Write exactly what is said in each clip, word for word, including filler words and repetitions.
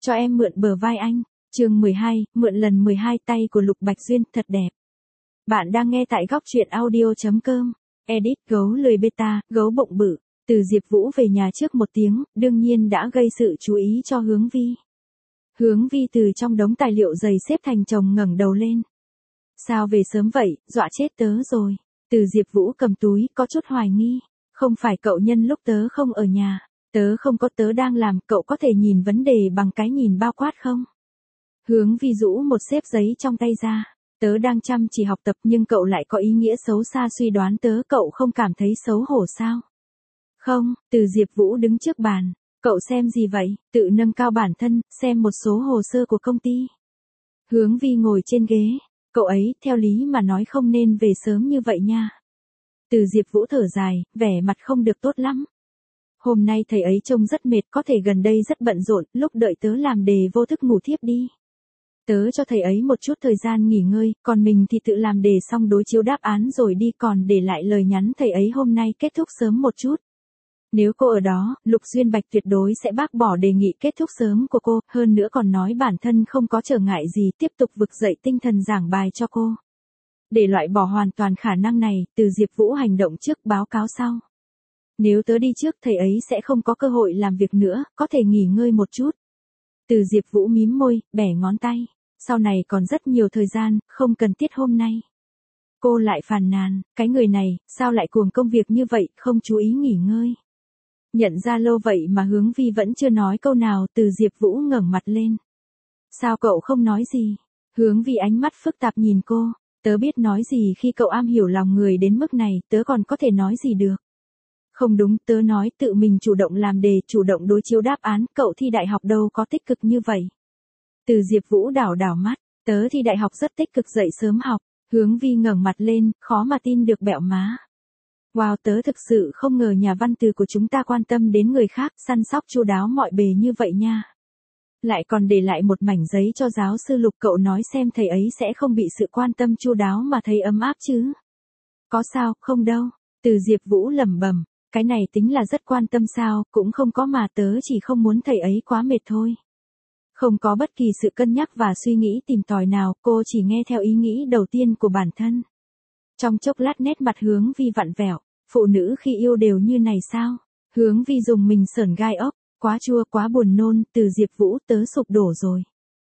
Cho em mượn bờ vai anh. Chương mười hai, mượn lần mười hai tay của Lục Bạch Duyên, thật đẹp. Bạn đang nghe tại góc truyện audio chấm com. Edit gấu lười beta, gấu bụng bự. Từ Diệp Vũ về nhà trước một tiếng, đương nhiên đã gây sự chú ý cho Hướng Vi. Hướng Vi từ trong đống tài liệu dày xếp thành chồng ngẩng đầu lên. Sao về sớm vậy, dọa chết tớ rồi. Từ Diệp Vũ cầm túi, có chút hoài nghi. Không phải cậu nhân lúc tớ không ở nhà. Tớ không có, tớ đang làm, cậu có thể nhìn vấn đề bằng cái nhìn bao quát không? Hướng Vi rũ một xếp giấy trong tay ra. Tớ đang chăm chỉ học tập nhưng cậu lại có ý nghĩa xấu xa suy đoán tớ, cậu không cảm thấy xấu hổ sao? Không, Từ Diệp Vũ đứng trước bàn. Cậu xem gì vậy? Tự nâng cao bản thân, xem một số hồ sơ của công ty. Hướng Vi ngồi trên ghế. Cậu ấy, theo lý mà nói không nên về sớm như vậy nha. Từ Diệp Vũ thở dài, vẻ mặt không được tốt lắm. Hôm nay thầy ấy trông rất mệt, có thể gần đây rất bận rộn, lúc đợi tớ làm đề vô thức ngủ thiếp đi. Tớ cho thầy ấy một chút thời gian nghỉ ngơi, còn mình thì tự làm đề xong đối chiếu đáp án rồi đi, còn để lại lời nhắn thầy ấy hôm nay kết thúc sớm một chút. Nếu cô ở đó, Lục Duyên Bạch tuyệt đối sẽ bác bỏ đề nghị kết thúc sớm của cô, hơn nữa còn nói bản thân không có trở ngại gì, tiếp tục vực dậy tinh thần giảng bài cho cô. Để loại bỏ hoàn toàn khả năng này, Từ Diệp Vũ hành động trước, báo cáo sau. Nếu tớ đi trước thầy ấy sẽ không có cơ hội làm việc nữa, có thể nghỉ ngơi một chút. Từ Diệp Vũ mím môi, bẻ ngón tay. Sau này còn rất nhiều thời gian, không cần thiết hôm nay. Cô lại phàn nàn, cái người này, sao lại cuồng công việc như vậy, không chú ý nghỉ ngơi. Nhận ra lâu vậy mà Hướng Vi vẫn chưa nói câu nào, Từ Diệp Vũ ngẩng mặt lên. Sao cậu không nói gì? Hướng Vi ánh mắt phức tạp nhìn cô. Tớ biết nói gì khi cậu am hiểu lòng người đến mức này, tớ còn có thể nói gì được. Không đúng, tớ nói tự mình chủ động làm đề, chủ động đối chiếu đáp án, cậu thi đại học đâu có tích cực như vậy. Từ Diệp Vũ đảo đảo mắt, tớ thi đại học rất tích cực, dậy sớm học. Hướng Vi ngẩng mặt lên, khó mà tin được bẹo má. Wow, tớ thực sự không ngờ nhà văn từ của chúng ta quan tâm đến người khác, săn sóc chu đáo mọi bề như vậy nha. Lại còn để lại một mảnh giấy cho giáo sư Lục, cậu nói xem thầy ấy sẽ không bị sự quan tâm chu đáo mà thấy ấm áp chứ? Có sao, không đâu. Từ Diệp Vũ lẩm bẩm, cái này tính là rất quan tâm sao, cũng không có mà, tớ chỉ không muốn thầy ấy quá mệt thôi. Không có bất kỳ sự cân nhắc và suy nghĩ tìm tòi nào, cô chỉ nghe theo ý nghĩ đầu tiên của bản thân. Trong chốc lát nét mặt Hướng Vi vặn vẹo, phụ nữ khi yêu đều như này sao? Hướng Vi dùng mình sởn gai ốc, quá chua, quá buồn nôn, Từ Diệp Vũ, tớ sụp đổ rồi.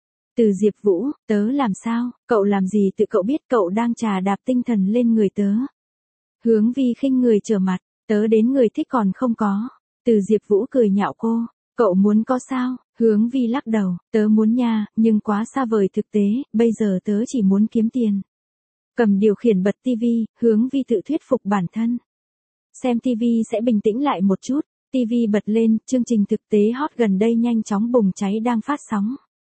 Từ Diệp Vũ, tớ làm sao? Cậu làm gì tự cậu biết, cậu đang trà đạp tinh thần lên người tớ. Hướng Vi khinh người trở mặt, tớ đến người thích còn không có. Từ Diệp Vũ cười nhạo cô, cậu muốn có sao? Hướng Vi lắc đầu, tớ muốn nha, nhưng quá xa vời thực tế, bây giờ tớ chỉ muốn kiếm tiền. Cầm điều khiển bật tivi, Hướng Vi tự thuyết phục bản thân. Xem tivi sẽ bình tĩnh lại một chút, tivi bật lên, chương trình thực tế hot gần đây nhanh chóng bùng cháy đang phát sóng.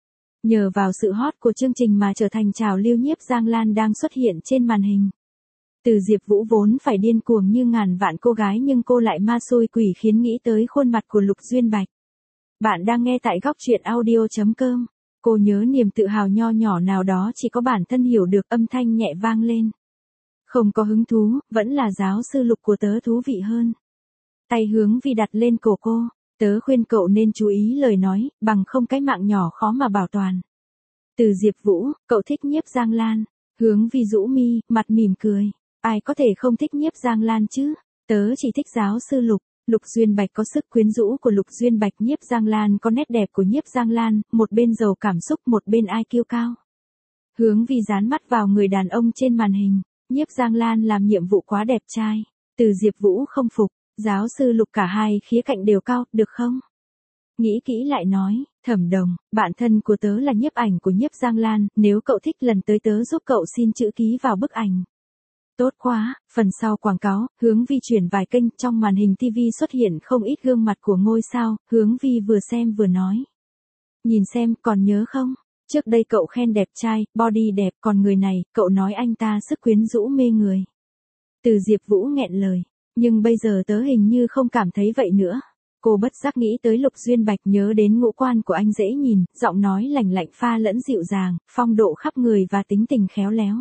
Nhờ vào sự hot của chương trình mà trở thành trào lưu Nhiếp Giang Lan đang xuất hiện trên màn hình. Từ Diệp Vũ vốn phải điên cuồng như ngàn vạn cô gái nhưng cô lại ma xui quỷ khiến nghĩ tới khuôn mặt của Lục Duyên Bạch. Bạn đang nghe tại góc truyện audio chấm com. Cô nhớ niềm tự hào nho nhỏ nào đó chỉ có bản thân hiểu được, âm thanh nhẹ vang lên. Không có hứng thú, vẫn là giáo sư Lục của tớ thú vị hơn. Tay Hướng Vi đặt lên cổ cô, tớ khuyên cậu nên chú ý lời nói, bằng không cái mạng nhỏ khó mà bảo toàn. Từ Diệp Vũ, cậu thích Nhiếp Giang Lan. Hướng Vi rũ mi, mặt mỉm cười. Ai có thể không thích Nhiếp Giang Lan chứ? Tớ chỉ thích giáo sư Lục. Lục Duyên Bạch có sức quyến rũ của Lục Duyên Bạch, Nhiếp Giang Lan có nét đẹp của Nhiếp Giang Lan, một bên giàu cảm xúc, một bên ai kiêu cao. Hướng Vi dán mắt vào người đàn ông trên màn hình, Nhiếp Giang Lan làm nhiệm vụ quá đẹp trai. Từ Diệp Vũ không phục, giáo sư Lục cả hai khía cạnh đều cao, được không? Nghĩ kỹ lại nói, Thẩm Đồng, bạn thân của tớ là nhiếp ảnh của Nhiếp Giang Lan, nếu cậu thích lần tới tớ giúp cậu xin chữ ký vào bức ảnh. Tốt quá, phần sau quảng cáo, Hướng Vi chuyển vài kênh, trong màn hình tivi xuất hiện không ít gương mặt của ngôi sao, Hướng Vi vừa xem vừa nói. Nhìn xem, còn nhớ không? Trước đây cậu khen đẹp trai, body đẹp, còn người này, cậu nói anh ta sức quyến rũ mê người. Từ Diệp Vũ nghẹn lời, nhưng bây giờ tớ hình như không cảm thấy vậy nữa. Cô bất giác nghĩ tới Lục Duyên Bạch, nhớ đến ngũ quan của anh dễ nhìn, giọng nói lành lạnh pha lẫn dịu dàng, phong độ khắp người và tính tình khéo léo.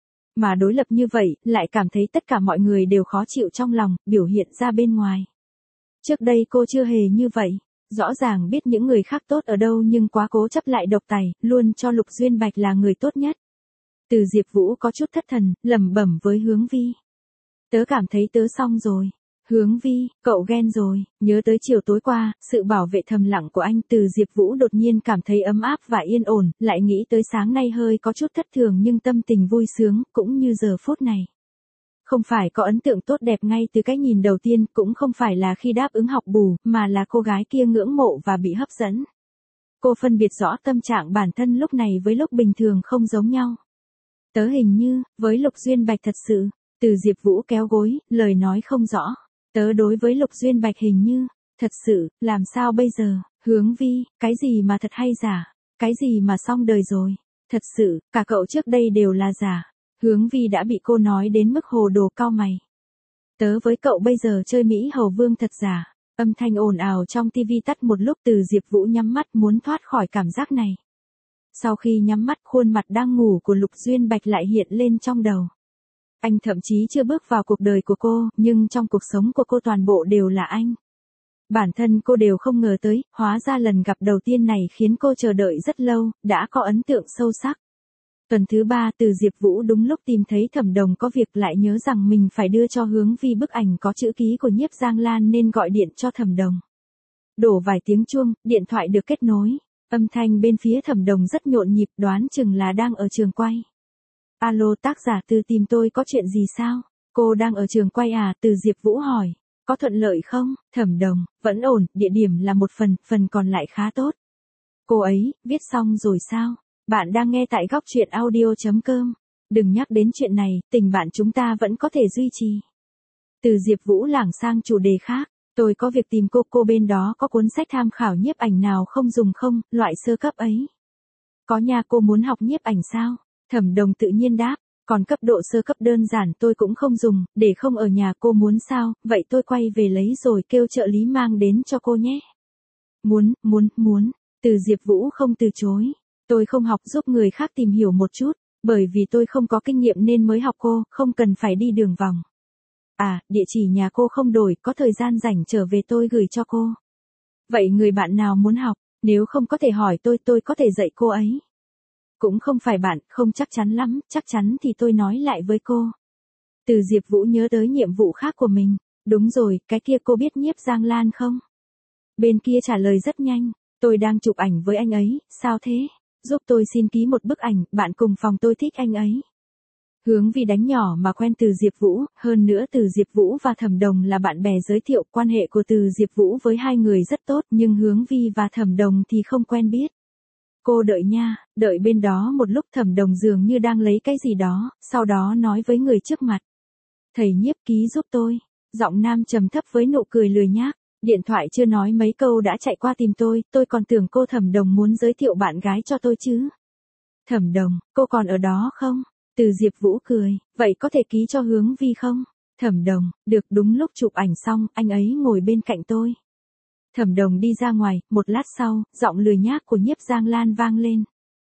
Mà đối lập như vậy, lại cảm thấy tất cả mọi người đều khó chịu trong lòng, biểu hiện ra bên ngoài. Trước đây cô chưa hề như vậy. Rõ ràng biết những người khác tốt ở đâu nhưng quá cố chấp lại độc tài, luôn cho Lục Duyên Bạch là người tốt nhất. Từ Diệp Vũ có chút thất thần, lẩm bẩm với Hướng Vi. Tớ cảm thấy tớ xong rồi. Hướng Vi, cậu ghen rồi, nhớ tới chiều tối qua, sự bảo vệ thầm lặng của anh. Từ Diệp Vũ đột nhiên cảm thấy ấm áp và yên ổn, lại nghĩ tới sáng nay hơi có chút thất thường nhưng tâm tình vui sướng, cũng như giờ phút này. Không phải có ấn tượng tốt đẹp ngay từ cái nhìn đầu tiên, cũng không phải là khi đáp ứng học bù, mà là cô gái kia ngưỡng mộ và bị hấp dẫn. Cô phân biệt rõ tâm trạng bản thân lúc này với lúc bình thường không giống nhau. Tớ hình như, với Lục Duyên Bạch thật sự. Từ Diệp Vũ kéo gối, lời nói không rõ. Tớ đối với Lục Duyên Bạch hình như, thật sự, làm sao bây giờ? Hướng Vi, cái gì mà thật hay giả? Cái gì mà xong đời rồi? Thật sự, cả cậu trước đây đều là giả. Hướng Vi đã bị cô nói đến mức hồ đồ cau mày. Tớ với cậu bây giờ chơi Mỹ Hầu Vương thật giả. Âm thanh ồn ào trong tivi tắt một lúc. Từ Diệp Vũ nhắm mắt muốn thoát khỏi cảm giác này. Sau khi nhắm mắt, khuôn mặt đang ngủ của Lục Duyên Bạch lại hiện lên trong đầu. Anh thậm chí chưa bước vào cuộc đời của cô, nhưng trong cuộc sống của cô toàn bộ đều là anh. Bản thân cô đều không ngờ tới, hóa ra lần gặp đầu tiên này khiến cô chờ đợi rất lâu, đã có ấn tượng sâu sắc. Tuần thứ ba, Từ Diệp Vũ đúng lúc tìm thấy Thẩm Đồng có việc, lại nhớ rằng mình phải đưa cho Hướng Vi bức ảnh có chữ ký của Nhiếp Giang Lan nên gọi điện cho Thẩm Đồng. Đổ vài tiếng chuông, điện thoại được kết nối. Âm thanh bên phía Thẩm Đồng rất nhộn nhịp, đoán chừng là đang ở trường quay. Alo, tác giả Từ tìm tôi có chuyện gì sao? Cô đang ở trường quay à? Từ Diệp Vũ hỏi. Có thuận lợi không? Thẩm Đồng, vẫn ổn, địa điểm là một phần, phần còn lại khá tốt. Cô ấy, viết xong rồi sao? Bạn đang nghe tại góc truyện audio chấm com. Đừng nhắc đến chuyện này, tình bạn chúng ta vẫn có thể duy trì. Từ Diệp Vũ lảng sang chủ đề khác. Tôi có việc tìm cô, cô bên đó có cuốn sách tham khảo nhiếp ảnh nào không dùng không, loại sơ cấp ấy. Có nha, cô muốn học nhiếp ảnh sao? Thẩm Đồng tự nhiên đáp, còn cấp độ sơ cấp đơn giản tôi cũng không dùng, để không ở nhà. Cô muốn sao, vậy tôi quay về lấy rồi kêu trợ lý mang đến cho cô nhé. Muốn, muốn, muốn, Từ Diệp Vũ không từ chối. Tôi không học, giúp người khác tìm hiểu một chút, bởi vì tôi không có kinh nghiệm nên mới học cô, không cần phải đi đường vòng. À, địa chỉ nhà cô không đổi, có thời gian rảnh trở về tôi gửi cho cô. Vậy người bạn nào muốn học, nếu không có thể hỏi tôi, tôi có thể dạy cô ấy. Cũng không phải bạn, không chắc chắn lắm, chắc chắn thì tôi nói lại với cô. Từ Diệp Vũ nhớ tới nhiệm vụ khác của mình. Đúng rồi, cái kia cô biết Nhiếp Giang Lan không? Bên kia trả lời rất nhanh, tôi đang chụp ảnh với anh ấy, sao thế? Giúp tôi xin ký một bức ảnh, bạn cùng phòng tôi thích anh ấy. Hướng Vi đánh nhỏ mà quen Từ Diệp Vũ, hơn nữa Từ Diệp Vũ và Thẩm Đồng là bạn bè giới thiệu, quan hệ của Từ Diệp Vũ với hai người rất tốt, nhưng Hướng Vi và Thẩm Đồng thì không quen biết. Cô đợi nha, đợi bên đó một lúc. Thẩm Đồng dường như đang lấy cái gì đó, sau đó nói với người trước mặt. Thầy Nhiếp ký giúp tôi. Giọng nam trầm thấp với nụ cười lười nhác. Điện thoại chưa nói mấy câu đã chạy qua tìm tôi, tôi còn tưởng cô Thẩm Đồng muốn giới thiệu bạn gái cho tôi chứ. Thẩm Đồng, cô còn ở đó không? Từ Diệp Vũ cười, vậy có thể ký cho Hướng Vi không? Thẩm Đồng, được. Đúng lúc chụp ảnh xong, anh ấy ngồi bên cạnh tôi. Thẩm Đồng đi ra ngoài, một lát sau, giọng lười nhác của Nhiếp Giang Lan vang lên.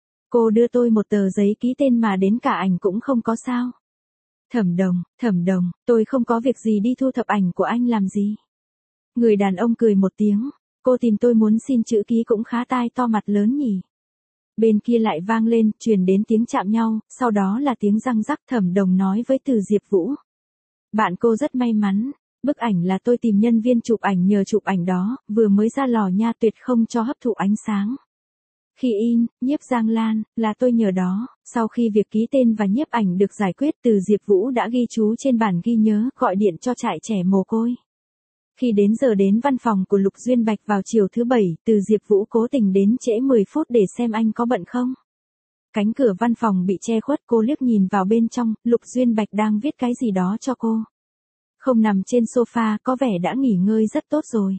Cô đưa tôi một tờ giấy ký tên mà đến cả ảnh cũng không có sao? Thẩm Đồng, Thẩm Đồng, tôi không có việc gì đi thu thập ảnh của anh làm gì? Người đàn ông cười một tiếng, cô tìm tôi muốn xin chữ ký cũng khá tai to mặt lớn nhỉ. Bên kia lại vang lên, truyền đến tiếng chạm nhau, sau đó là tiếng răng rắc. Thẩm Đồng nói với Từ Diệp Vũ. Bạn cô rất may mắn, bức ảnh là tôi tìm nhân viên chụp ảnh nhờ chụp ảnh đó, vừa mới ra lò nha, tuyệt không cho hấp thụ ánh sáng. Khi in, Nhiếp Giang Lan, là tôi nhờ đó. Sau khi việc ký tên và nhiếp ảnh được giải quyết, Từ Diệp Vũ đã ghi chú trên bản ghi nhớ, gọi điện cho trại trẻ mồ côi. Khi đến giờ đến văn phòng của Lục Duyên Bạch vào chiều thứ bảy, Từ Diệp Vũ cố tình đến trễ mười phút để xem anh có bận không. Cánh cửa văn phòng bị che khuất, cô liếc nhìn vào bên trong, Lục Duyên Bạch đang viết cái gì đó cho cô. Không nằm trên sofa, có vẻ đã nghỉ ngơi rất tốt rồi.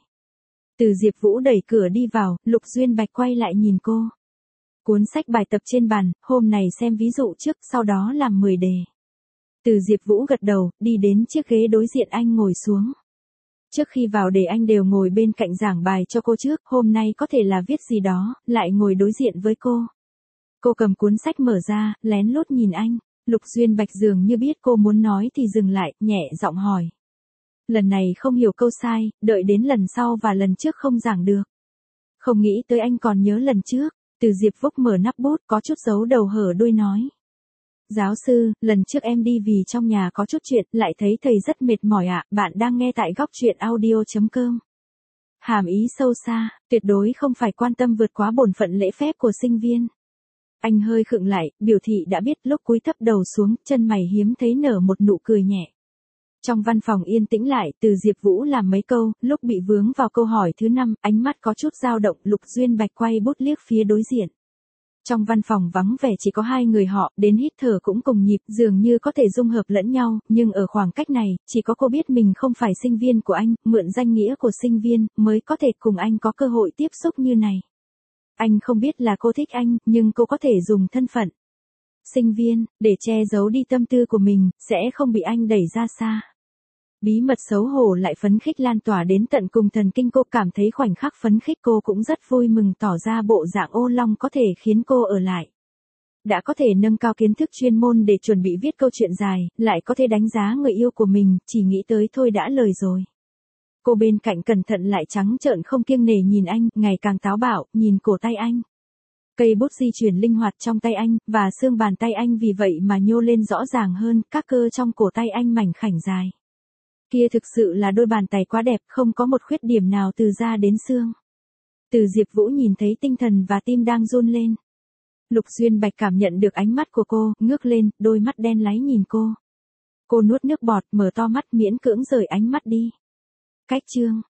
Từ Diệp Vũ đẩy cửa đi vào, Lục Duyên Bạch quay lại nhìn cô. Cuốn sách bài tập trên bàn, hôm này xem ví dụ trước, sau đó làm mười đề. Từ Diệp Vũ gật đầu, đi đến chiếc ghế đối diện anh ngồi xuống. Trước khi vào đề anh đều ngồi bên cạnh giảng bài cho cô trước, hôm nay có thể là viết gì đó, lại ngồi đối diện với cô. Cô cầm cuốn sách mở ra, lén lút nhìn anh. Lục Duyên Bạch dường như biết cô muốn nói thì dừng lại, nhẹ giọng hỏi. Lần này không hiểu câu sai, đợi đến lần sau và lần trước không giảng được. Không nghĩ tới anh còn nhớ lần trước. Từ Diệp Vúc mở nắp bút có chút giấu đầu hở đuôi nói. Giáo sư, lần trước em đi vì trong nhà có chút chuyện, lại thấy thầy rất mệt mỏi ạ, bạn đang nghe tại góc truyện audio.com. Hàm ý sâu xa, tuyệt đối không phải quan tâm vượt quá bổn phận lễ phép của sinh viên. Anh hơi khựng lại, biểu thị đã biết lúc cúi thấp đầu xuống, chân mày hiếm thấy nở một nụ cười nhẹ. Trong văn phòng yên tĩnh lại, Từ Diệp Vũ làm mấy câu, lúc bị vướng vào câu hỏi thứ năm, ánh mắt có chút dao động, Lục Duyên Bạch quay bút liếc phía đối diện. Trong văn phòng vắng vẻ chỉ có hai người họ, đến hít thở cũng cùng nhịp, dường như có thể dung hợp lẫn nhau, nhưng ở khoảng cách này, chỉ có cô biết mình không phải sinh viên của anh, mượn danh nghĩa của sinh viên, mới có thể cùng anh có cơ hội tiếp xúc như này. Anh không biết là cô thích anh, nhưng cô có thể dùng thân phận sinh viên, để che giấu đi tâm tư của mình, sẽ không bị anh đẩy ra xa. Bí mật xấu hổ lại phấn khích lan tỏa đến tận cùng thần kinh cô, cảm thấy khoảnh khắc phấn khích cô cũng rất vui mừng, tỏ ra bộ dạng ô long có thể khiến cô ở lại. Đã có thể nâng cao kiến thức chuyên môn để chuẩn bị viết câu chuyện dài, lại có thể đánh giá người yêu của mình, chỉ nghĩ tới thôi đã lời rồi. Cô bên cạnh cẩn thận lại trắng trợn không kiêng nể nhìn anh, ngày càng táo bạo, nhìn cổ tay anh. Cây bút di chuyển linh hoạt trong tay anh, và xương bàn tay anh vì vậy mà nhô lên rõ ràng hơn, các cơ trong cổ tay anh mảnh khảnh dài. Kia thực sự là đôi bàn tay quá đẹp, không có một khuyết điểm nào từ da đến xương. Từ Diệp Vũ nhìn thấy tinh thần và tim đang run lên. Lục Duyên Bạch cảm nhận được ánh mắt của cô, ngước lên, đôi mắt đen láy nhìn cô. Cô nuốt nước bọt, mở to mắt miễn cưỡng rời ánh mắt đi. Cách chương